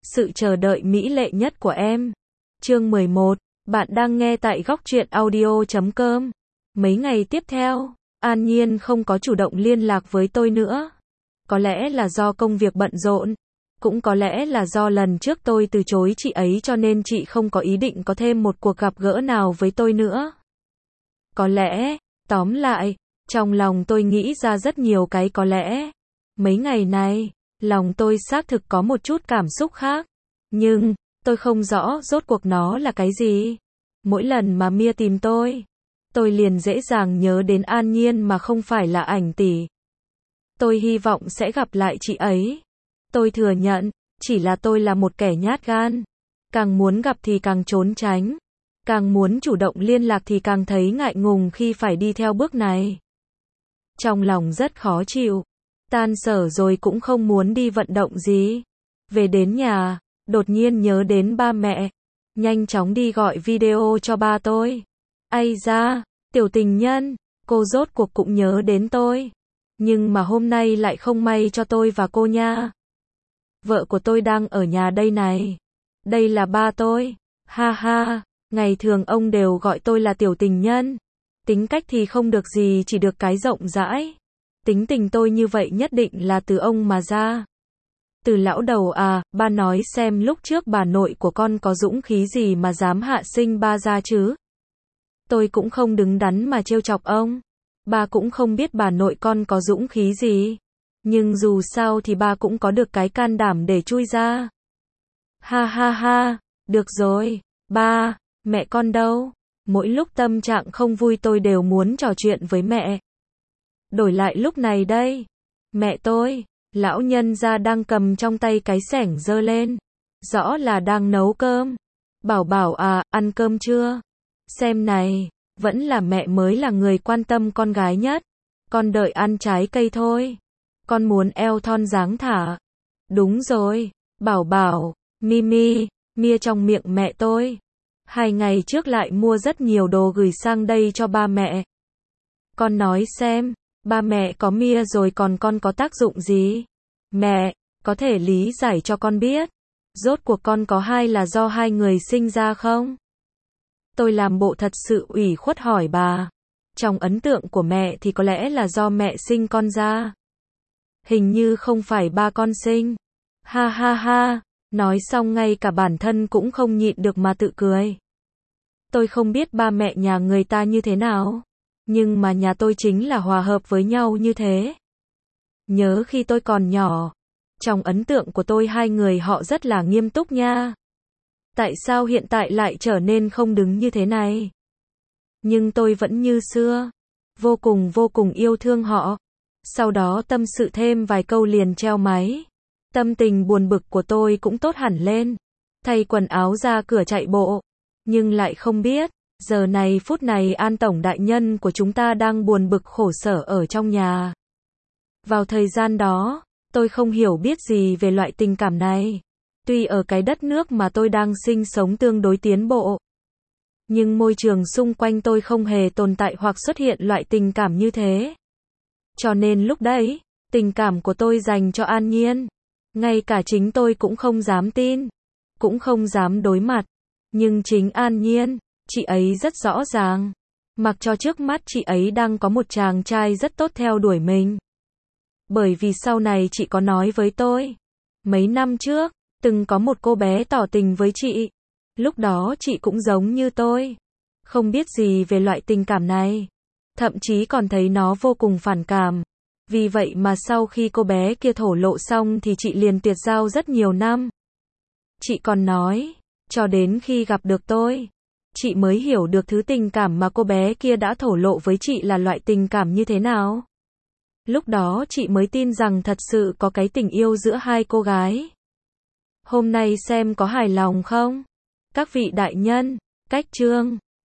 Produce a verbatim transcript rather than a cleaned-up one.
Sự chờ đợi mỹ lệ nhất của em. Chương mười một. Bạn đang nghe tại góc truyện audio chấm com. Mấy ngày tiếp theo, An Nhiên không có chủ động liên lạc với tôi nữa. Có lẽ là do công việc bận rộn, cũng có lẽ là do lần trước tôi từ chối chị ấy cho nên chị không có ý định có thêm một cuộc gặp gỡ nào với tôi nữa. Có lẽ, tóm lại, trong lòng tôi nghĩ ra rất nhiều cái có lẽ. Mấy ngày này, lòng tôi xác thực có một chút cảm xúc khác. Nhưng, tôi không rõ rốt cuộc nó là cái gì. Mỗi lần mà Mia tìm tôi, tôi liền dễ dàng nhớ đến An Nhiên mà không phải là Ảnh tỷ. Tôi hy vọng sẽ gặp lại chị ấy. Tôi thừa nhận, chỉ là tôi là một kẻ nhát gan. Càng muốn gặp thì càng trốn tránh. Càng muốn chủ động liên lạc thì càng thấy ngại ngùng khi phải đi theo bước này. Trong lòng rất khó chịu. Tan sở rồi cũng không muốn đi vận động gì. Về đến nhà, đột nhiên nhớ đến ba mẹ. Nhanh chóng đi gọi video cho ba tôi. Ây da, tiểu tình nhân, cô rốt cuộc cũng nhớ đến tôi. Nhưng mà hôm nay lại không may cho tôi và cô nha. Vợ của tôi đang ở nhà đây này. Đây là ba tôi. Ha ha, ngày thường ông đều gọi tôi là tiểu tình nhân. Tính cách thì không được gì, chỉ được cái rộng rãi. Tính tình tôi như vậy nhất định là từ ông mà ra. Từ lão đầu à, ba nói xem lúc trước bà nội của con có dũng khí gì mà dám hạ sinh ba ra chứ. Tôi cũng không đứng đắn mà trêu chọc ông. Ba cũng không biết bà nội con có dũng khí gì. Nhưng dù sao thì ba cũng có được cái can đảm để chui ra. Ha ha ha, được rồi, ba, mẹ con đâu? Mỗi lúc tâm trạng không vui tôi đều muốn trò chuyện với mẹ. Đổi lại lúc này đây, mẹ tôi, lão nhân gia đang cầm trong tay cái xẻng giơ lên. Rõ là đang nấu cơm. Bảo bảo à, ăn cơm chưa? Xem này, vẫn là mẹ mới là người quan tâm con gái nhất. Con đợi ăn trái cây thôi. Con muốn eo thon dáng thả. Đúng rồi, bảo bảo, Mimi, Mia trong miệng mẹ tôi. Hai ngày trước lại mua rất nhiều đồ gửi sang đây cho ba mẹ. Con nói xem, ba mẹ có Mia rồi còn con có tác dụng gì? Mẹ, có thể lý giải cho con biết. Rốt cuộc con có hai là do hai người sinh ra không? Tôi làm bộ thật sự ủy khuất hỏi bà. Trong ấn tượng của mẹ thì có lẽ là do mẹ sinh con ra. Hình như không phải ba con sinh. Ha ha ha, nói xong ngay cả bản thân cũng không nhịn được mà tự cười. Tôi không biết ba mẹ nhà người ta như thế nào. Nhưng mà nhà tôi chính là hòa hợp với nhau như thế. Nhớ khi tôi còn nhỏ, trong ấn tượng của tôi hai người họ rất là nghiêm túc nha. Tại sao hiện tại lại trở nên không đứng như thế này? Nhưng tôi vẫn như xưa, vô cùng vô cùng yêu thương họ. Sau đó tâm sự thêm vài câu liền treo máy. Tâm tình buồn bực của tôi cũng tốt hẳn lên. Thay quần áo ra cửa chạy bộ. Nhưng lại không biết, giờ này phút này An tổng đại nhân của chúng ta đang buồn bực khổ sở ở trong nhà. Vào thời gian đó, tôi không hiểu biết gì về loại tình cảm này. Tuy ở cái đất nước mà tôi đang sinh sống tương đối tiến bộ, nhưng môi trường xung quanh tôi không hề tồn tại hoặc xuất hiện loại tình cảm như thế. Cho nên lúc đấy, tình cảm của tôi dành cho An Nhiên, ngay cả chính tôi cũng không dám tin, cũng không dám đối mặt. Nhưng chính An Nhiên, chị ấy rất rõ ràng, mặc cho trước mắt chị ấy đang có một chàng trai rất tốt theo đuổi mình. Bởi vì sau này chị có nói với tôi, mấy năm trước, từng có một cô bé tỏ tình với chị. Lúc đó chị cũng giống như tôi, không biết gì về loại tình cảm này. Thậm chí còn thấy nó vô cùng phản cảm. Vì vậy mà sau khi cô bé kia thổ lộ xong thì chị liền tuyệt giao rất nhiều năm. Chị còn nói, cho đến khi gặp được tôi, chị mới hiểu được thứ tình cảm mà cô bé kia đã thổ lộ với chị là loại tình cảm như thế nào. Lúc đó chị mới tin rằng thật sự có cái tình yêu giữa hai cô gái. Hôm nay xem có hài lòng không? Các vị đại nhân, cách chương.